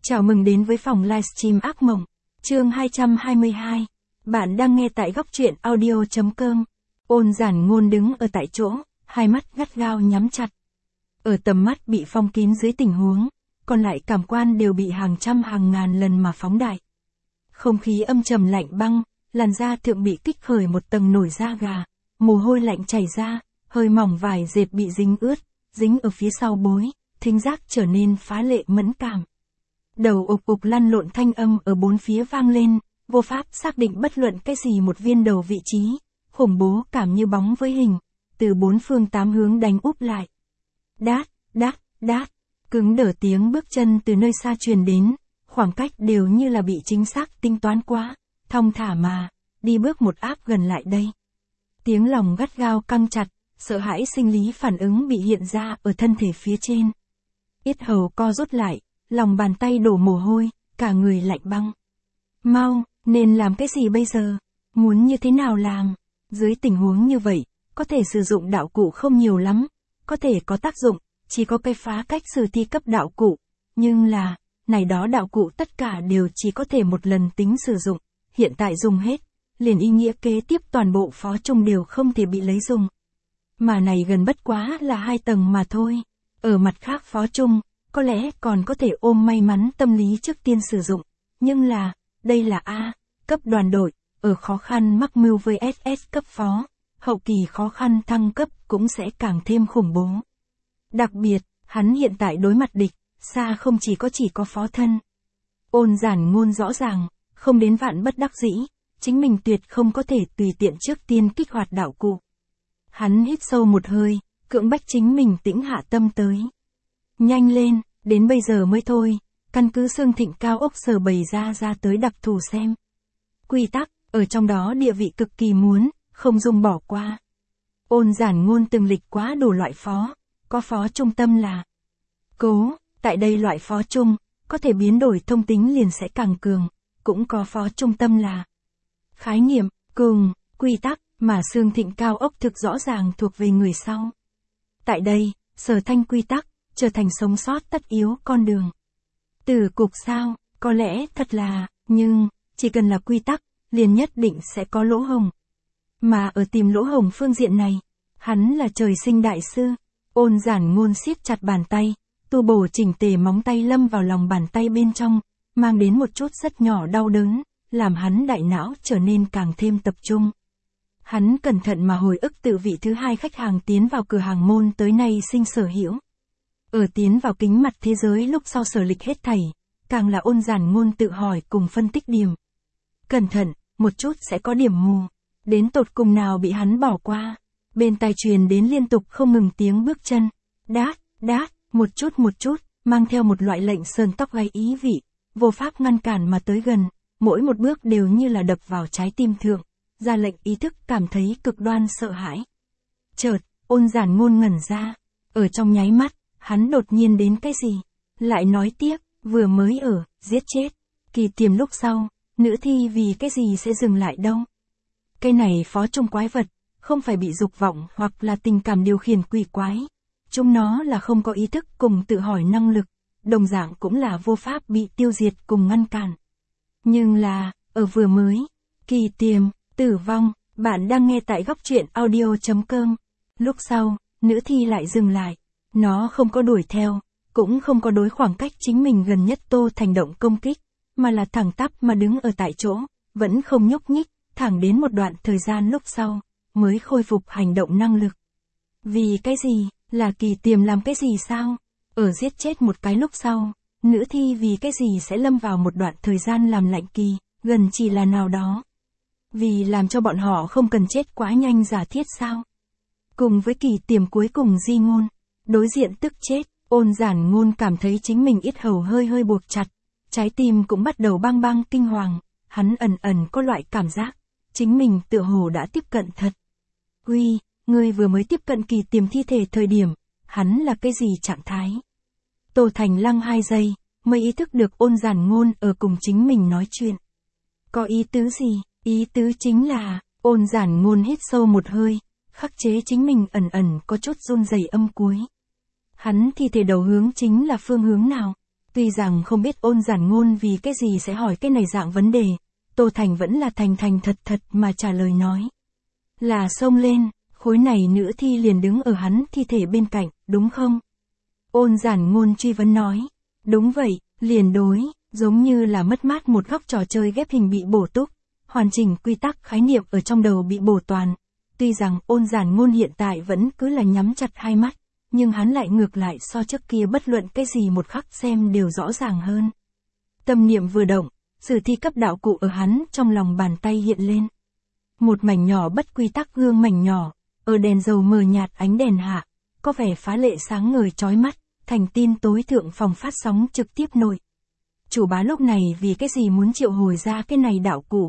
Chào mừng đến với phòng livestream ác mộng, chương 222. Bạn đang nghe tại góc truyện audio.com. Ôn Giản Ngôn đứng ở tại chỗ, hai mắt gắt gao nhắm chặt. Ở tầm mắt bị phong kín dưới tình huống, còn lại cảm quan đều bị hàng trăm hàng ngàn lần mà phóng đại. Không khí âm trầm lạnh băng, làn da thượng bị kích khởi một tầng nổi da gà, mồ hôi lạnh chảy ra, hơi mỏng vải dệt bị dính ướt, dính ở phía sau bối, thính giác trở nên phá lệ mẫn cảm. Đầu ục ục lăn lộn thanh âm ở bốn phía vang lên, vô pháp xác định bất luận cái gì một viên đầu vị trí, khủng bố cảm như bóng với hình, từ bốn phương tám hướng đánh úp lại. Đát, đát, đát, cứng đờ tiếng bước chân từ nơi xa truyền đến, khoảng cách đều như là bị chính xác tính toán quá, thong thả mà, đi bước một áp gần lại đây. Tiếng lòng gắt gao căng chặt, sợ hãi sinh lý phản ứng bị hiện ra ở thân thể phía trên. Yết hầu co rút lại, lòng bàn tay đổ mồ hôi, cả người lạnh băng. Mau, nên làm cái gì bây giờ? Muốn như thế nào làm? Dưới tình huống như vậy, có thể sử dụng đạo cụ không nhiều lắm, có thể có tác dụng, chỉ có cái phá cách sử thi cấp đạo cụ. Nhưng là, này đó đạo cụ tất cả đều chỉ có thể một lần tính sử dụng, hiện tại dùng hết, liền ý nghĩa kế tiếp toàn bộ phó trung đều không thể bị lấy dùng. Mà này gần bất quá là 2 tầng mà thôi. Ở mặt khác phó trung, có lẽ còn có thể ôm may mắn tâm lý trước tiên sử dụng, nhưng là, đây là A, cấp đoàn đội, ở khó khăn mắc mưu với SS cấp phó, hậu kỳ khó khăn thăng cấp cũng sẽ càng thêm khủng bố. Đặc biệt, hắn hiện tại đối mặt địch, xa không chỉ có phó thân. Ôn Giản Ngôn rõ ràng, không đến vạn bất đắc dĩ, chính mình tuyệt không có thể tùy tiện trước tiên kích hoạt đạo cụ. Hắn hít sâu một hơi, cưỡng bách chính mình tĩnh hạ tâm tới. Nhanh lên, đến bây giờ mới thôi, căn cứ xương thịnh cao ốc sở bày ra tới đặc thù xem. Quy tắc, ở trong đó địa vị cực kỳ muốn, không dung bỏ qua. Ôn Giản Ngôn từng lịch quá đủ loại phó, có phó trung tâm là cố, tại đây loại phó trung, có thể biến đổi thông tính liền sẽ càng cường, cũng có phó trung tâm là khái niệm, cùng, quy tắc, mà xương thịnh cao ốc thực rõ ràng thuộc về người sau. Tại đây, sở thanh quy tắc, trở thành sống sót tất yếu con đường. Tử cục sao, có lẽ thật là, nhưng, chỉ cần là quy tắc, liền nhất định sẽ có lỗ hổng. Mà ở tìm lỗ hổng phương diện này, hắn là trời sinh đại sư. Ôn Giản Ngôn siết chặt bàn tay, tu bổ chỉnh tề móng tay lâm vào lòng bàn tay bên trong, mang đến một chút rất nhỏ đau đớn, làm hắn đại não trở nên càng thêm tập trung. Hắn cẩn thận mà hồi ức tự vị thứ 2 khách hàng tiến vào cửa hàng môn tới nay sinh sở hữu. Ở tiến vào kính mặt thế giới lúc sau sở lịch hết thảy, càng là Ôn Giản Ngôn tự hỏi cùng phân tích điểm. Cẩn thận, một chút sẽ có điểm mù. Đến tột cùng nào bị hắn bỏ qua. Bên tai truyền đến liên tục không ngừng tiếng bước chân. Đát, đát, một chút, mang theo một loại lệnh sờn tóc gáy ý vị, vô pháp ngăn cản mà tới gần, mỗi một bước đều như là đập vào trái tim thượng, ra lệnh ý thức cảm thấy cực đoan sợ hãi. Chợt, Ôn Giản Ngôn ngẩn ra, ở trong nháy mắt, hắn đột nhiên đến cái gì? Lại nói tiếp, vừa mới ở, giết chết. Kỳ tiềm lúc sau, nữ thi vì cái gì sẽ dừng lại đâu? Cái này phó trung quái vật, không phải bị dục vọng hoặc là tình cảm điều khiển quỷ quái. Chúng nó là không có ý thức cùng tự hỏi năng lực, đồng dạng cũng là vô pháp bị tiêu diệt cùng ngăn cản. Nhưng là, ở vừa mới, kỳ tiềm, tử vong, bạn đang nghe tại góc truyện audio.com. Lúc sau, nữ thi lại dừng lại. Nó không có đuổi theo, cũng không có đối khoảng cách chính mình gần nhất Tô Thành động công kích, mà là thẳng tắp mà đứng ở tại chỗ, vẫn không nhúc nhích, thẳng đến một đoạn thời gian lúc sau, mới khôi phục hành động năng lực. Vì cái gì, là kỳ tiềm làm cái gì sao? Ở giết chết một cái lúc sau, nữ thi vì cái gì sẽ lâm vào một đoạn thời gian làm lạnh kỳ, gần chỉ là nào đó. Vì làm cho bọn họ không cần chết quá nhanh giả thiết sao? Cùng với kỳ tiềm cuối cùng di ngôn. Đối diện tức chết, Ôn Giản Ngôn cảm thấy chính mình yết hầu hơi buộc chặt, trái tim cũng bắt đầu bang bang kinh hoàng, hắn ẩn có loại cảm giác, chính mình tựa hồ đã tiếp cận thật. Uy, ngươi vừa mới tiếp cận kỳ tiềm thi thể thời điểm, hắn là cái gì trạng thái? Tô Thành lăng 2 giây, mới ý thức được Ôn Giản Ngôn ở cùng chính mình nói chuyện. Có ý tứ gì? Ý tứ chính là, Ôn Giản Ngôn hít sâu một hơi, khắc chế chính mình có chút run rẩy âm cuối. Hắn thi thể đầu hướng chính là phương hướng nào? Tuy rằng không biết Ôn Giản Ngôn vì cái gì sẽ hỏi cái này dạng vấn đề, Tô Thành vẫn là thành thành thật thật mà trả lời nói. Là xông lên, khối này nữ thi liền đứng ở hắn thi thể bên cạnh, đúng không? Ôn Giản Ngôn truy vấn nói. Đúng vậy, liền đối, giống như là mất mát một góc trò chơi ghép hình bị bổ túc, hoàn chỉnh quy tắc khái niệm ở trong đầu bị bổ toàn. Tuy rằng Ôn Giản Ngôn hiện tại vẫn cứ là nhắm chặt hai mắt, nhưng hắn lại ngược lại so trước kia bất luận cái gì một khắc xem đều rõ ràng hơn. Tâm niệm vừa động, sử thi cấp đạo cụ ở hắn trong lòng bàn tay hiện lên. Một mảnh nhỏ bất quy tắc gương mảnh nhỏ, ở đèn dầu mờ nhạt ánh đèn hạ, có vẻ phá lệ sáng ngời chói mắt, thành tin tối thượng phòng phát sóng trực tiếp nội. Chủ bá lúc này vì cái gì muốn triệu hồi ra cái này đạo cụ?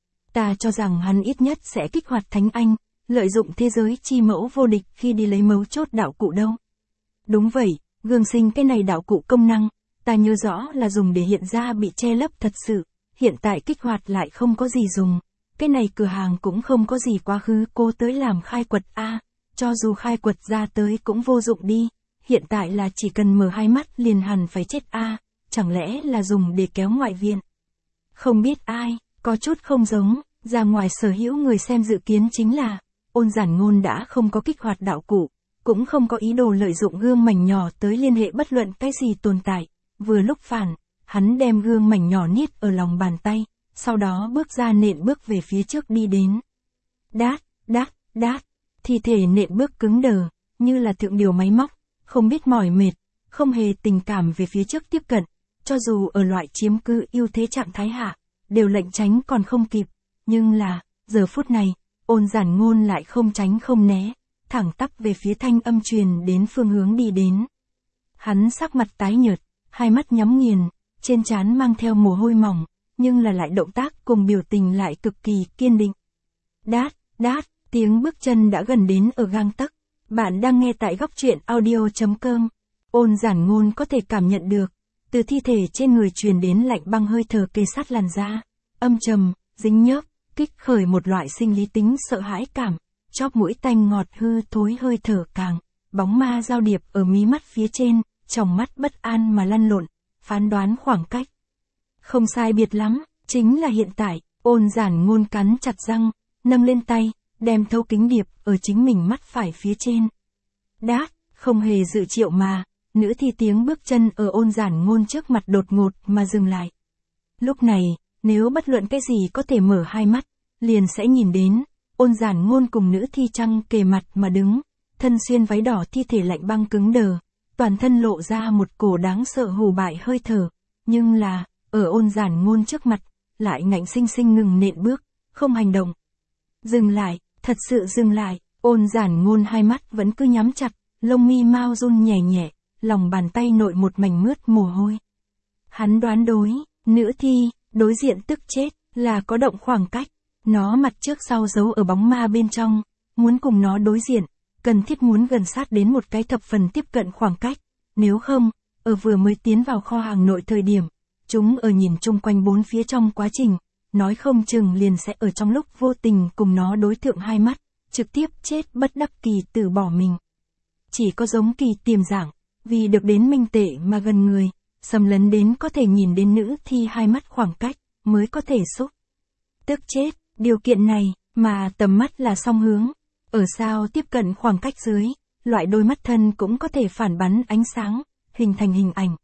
Ta cho rằng hắn ít nhất sẽ kích hoạt Thánh Anh, lợi dụng thế giới chi mẫu vô địch khi đi lấy mấu chốt đạo cụ đâu. Đúng vậy, gương sinh cái này đạo cụ công năng, ta nhớ rõ là dùng để hiện ra bị che lấp thật sự, hiện tại kích hoạt lại không có gì dùng. Cái này cửa hàng cũng không có gì quá khứ cô tới làm khai quật a, cho dù khai quật ra tới cũng vô dụng đi, hiện tại là chỉ cần mở hai mắt liền hẳn phải chết a, chẳng lẽ là dùng để kéo ngoại viện. Không biết ai, có chút không giống, ra ngoài sở hữu người xem dự kiến chính là, Ôn Giản Ngôn đã không có kích hoạt đạo cụ, cũng không có ý đồ lợi dụng gương mảnh nhỏ tới liên hệ bất luận cái gì tồn tại, vừa lúc phản, hắn đem gương mảnh nhỏ niết ở lòng bàn tay, sau đó bước ra nện bước về phía trước đi đến. Đát, đát, đát, thi thể nện bước cứng đờ, như là thượng điều máy móc, không biết mỏi mệt, không hề tình cảm về phía trước tiếp cận, cho dù ở loại chiếm cứ ưu thế trạng thái hạ, đều lệnh tránh còn không kịp, nhưng là, giờ phút này, Ôn Giản Ngôn lại không tránh không né, thẳng tắp về phía thanh âm truyền đến phương hướng đi đến. Hắn sắc mặt tái nhợt, hai mắt nhắm nghiền, trên trán mang theo mồ hôi mỏng, nhưng là lại động tác cùng biểu tình lại cực kỳ kiên định. Đát, đát, tiếng bước chân đã gần đến ở gang tấc. Bạn đang nghe tại góc truyện audio.com. Ôn Giản Ngôn có thể cảm nhận được, từ thi thể trên người truyền đến lạnh băng hơi thở kề sát làn da, âm trầm, dính nhớp, kích khởi một loại sinh lý tính sợ hãi cảm, chóp mũi tanh ngọt hư thối hơi thở càng, bóng ma giao điệp ở mí mắt phía trên, tròng mắt bất an mà lăn lộn, phán đoán khoảng cách. Không sai biệt lắm, chính là hiện tại, Ôn Giản Ngôn cắn chặt răng, nâng lên tay, đem thấu kính điệp ở chính mình mắt phải phía trên. Đát, không hề dự triệu mà, nữ thi tiếng bước chân ở Ôn Giản Ngôn trước mặt đột ngột mà dừng lại. Lúc này, nếu bất luận cái gì có thể mở hai mắt, liền sẽ nhìn đến, Ôn Giản Ngôn cùng nữ thi trăng kề mặt mà đứng, thân xuyên váy đỏ thi thể lạnh băng cứng đờ, toàn thân lộ ra một cổ đáng sợ hù bại hơi thở, nhưng là, ở Ôn Giản Ngôn trước mặt, lại ngạnh sinh sinh ngừng nện bước, không hành động. Dừng lại, thật sự dừng lại, Ôn Giản Ngôn hai mắt vẫn cứ nhắm chặt, lông mi mau run nhẹ nhẹ, lòng bàn tay nội một mảnh mướt mồ hôi. Hắn đoán đối, nữ thi, đối diện tức chết, là có động khoảng cách, nó mặt trước sau giấu ở bóng ma bên trong, muốn cùng nó đối diện, cần thiết muốn gần sát đến một cái thập phần tiếp cận khoảng cách, nếu không, ở vừa mới tiến vào kho hàng nội thời điểm, chúng ở nhìn chung quanh bốn phía trong quá trình, nói không chừng liền sẽ ở trong lúc vô tình cùng nó đối thượng hai mắt, trực tiếp chết bất đắc kỳ từ bỏ mình. Chỉ có giống kỳ tiềm dạng, vì được đến minh tệ mà gần người, xâm lấn đến có thể nhìn đến nữ thi hai mắt khoảng cách, mới có thể xúc. Tức chết, điều kiện này, mà tầm mắt là song hướng, ở sao tiếp cận khoảng cách dưới, loại đôi mắt thân cũng có thể phản bắn ánh sáng, hình thành hình ảnh.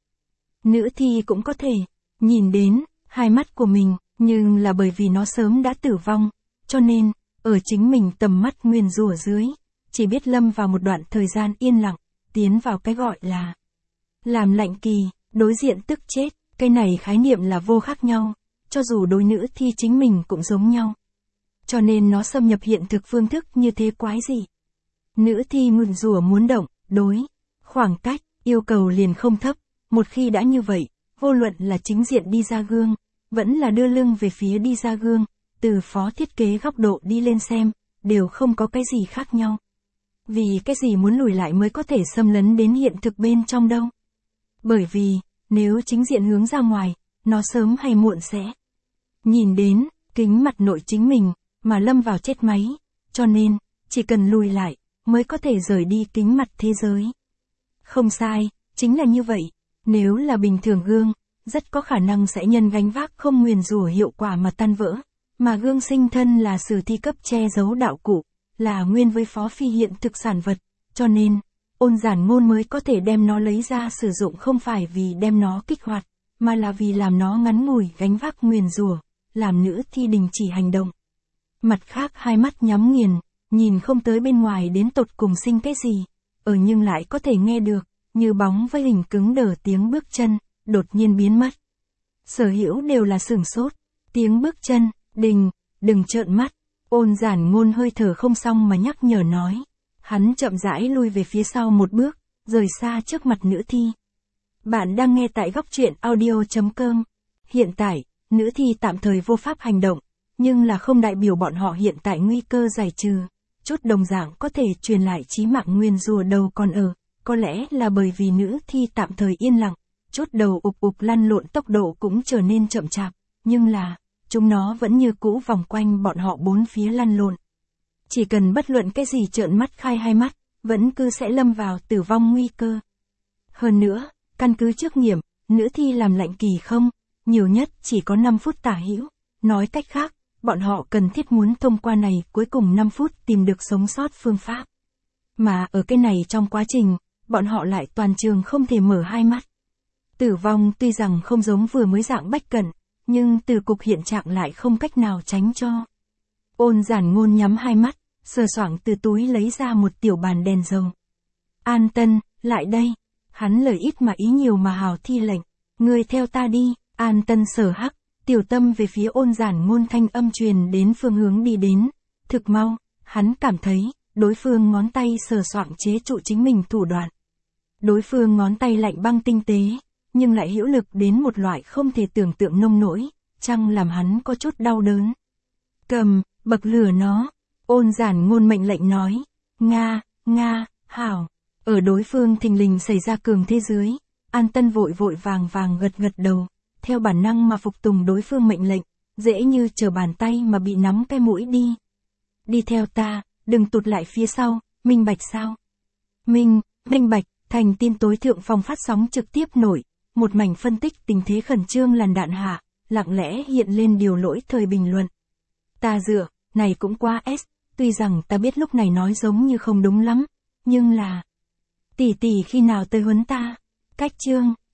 Nữ thi cũng có thể, nhìn đến, hai mắt của mình, nhưng là bởi vì nó sớm đã tử vong, cho nên, ở chính mình tầm mắt nguyền rủa dưới, chỉ biết lâm vào một đoạn thời gian yên lặng, tiến vào cái gọi là làm lạnh kỳ, đối diện tức chết, cái này khái niệm là vô khác nhau, cho dù đối nữ thi chính mình cũng giống nhau. Cho nên nó xâm nhập hiện thực phương thức như thế quái gì. Nữ thi nguyền rủa muốn động, đối, khoảng cách, yêu cầu liền không thấp, một khi đã như vậy, vô luận là chính diện đi ra gương, vẫn là đưa lưng về phía đi ra gương, từ phó thiết kế góc độ đi lên xem, đều không có cái gì khác nhau. Vì cái gì muốn lùi lại mới có thể xâm lấn đến hiện thực bên trong đâu. Bởi vì, nếu chính diện hướng ra ngoài, nó sớm hay muộn sẽ nhìn đến, kính mặt nội chính mình, mà lâm vào chết máy, cho nên, chỉ cần lùi lại, mới có thể rời đi kính mặt thế giới. Không sai, chính là như vậy, Nếu là bình thường gương, rất có khả năng sẽ nhân gánh vác không nguyền rủa hiệu quả mà tan vỡ. Mà gương sinh thân là sử thi cấp che giấu đạo cụ, là nguyên với phó phi hiện thực sản vật, cho nên, Ôn Giản Ngôn mới có thể đem nó lấy ra sử dụng không phải vì đem nó kích hoạt, mà là vì làm nó ngắn ngủi gánh vác nguyền rủa, làm nữ thi đình chỉ hành động. Mặt khác hai mắt nhắm nghiền, nhìn không tới bên ngoài đến tột cùng sinh cái gì, nhưng lại có thể nghe được, như bóng với hình cứng đờ tiếng bước chân, đột nhiên biến mất. Sở hữu đều là sửng sốt, tiếng bước chân, đình, đừng trợn mắt, Ôn Giản Ngôn hơi thở không xong mà nhắc nhở nói. Hắn chậm rãi lui về phía sau một bước, rời xa trước mặt nữ thi. Bạn đang nghe tại góc truyện audio.com. Hiện tại, nữ thi tạm thời vô pháp hành động, nhưng là không đại biểu bọn họ hiện tại nguy cơ giải trừ. Chút đồng dạng có thể truyền lại chí mạng nguyên rùa đầu còn có lẽ là bởi vì nữ thi tạm thời yên lặng, chút đầu ục ục lăn lộn tốc độ cũng trở nên chậm chạp, nhưng là, chúng nó vẫn như cũ vòng quanh bọn họ bốn phía lăn lộn. Chỉ cần bất luận cái gì trợn mắt khai hai mắt, vẫn cứ sẽ lâm vào tử vong nguy cơ. Hơn nữa, căn cứ trước nghiệm, nữ thi làm lạnh kỳ không, nhiều nhất chỉ có 5 phút tả hữu. Nói cách khác, bọn họ cần thiết muốn thông qua này cuối cùng 5 phút tìm được sống sót phương pháp. Mà ở cái này trong quá trình, bọn họ lại toàn trường không thể mở hai mắt. Tử vong tuy rằng không giống vừa mới dạng Bách Cận, nhưng từ cục hiện trạng lại không cách nào tránh cho. Ôn Giản Ngôn nhắm hai mắt, sờ soạng từ túi lấy ra một tiểu bàn đèn dầu. An Tân, lại đây. Hắn lời ít mà ý nhiều mà hào thi lệnh. Ngươi theo ta đi. An Tân sở hắc, tiểu tâm về phía Ôn Giản Ngôn thanh âm truyền đến phương hướng đi đến. Thực mau, hắn cảm thấy, đối phương ngón tay sờ soạng chế trụ chính mình thủ đoạn. Đối phương ngón tay lạnh băng tinh tế, nhưng lại hữu lực đến một loại không thể tưởng tượng nông nỗi, chăng làm hắn có chút đau đớn. Cầm, bậc lửa nó. Ôn Giản Ngôn mệnh lệnh nói. Nga, hảo. Ở đối phương thình lình xảy ra cường thế dưới, An Tân vội vàng gật đầu, theo bản năng mà phục tùng đối phương mệnh lệnh, dễ như trở bàn tay mà bị nắm cái mũi đi. Đi theo ta, đừng tụt lại phía sau, minh bạch sao? Minh bạch, thành tin tối thượng phòng phát sóng trực tiếp nổi, một mảnh phân tích tình thế khẩn trương làn đạn hạ, lặng lẽ hiện lên điều lỗi thời bình luận. Ta dựa, này cũng quá S, tuy rằng ta biết lúc này nói giống như không đúng lắm, nhưng là... Tỷ khi nào tới huấn ta? Cách chương,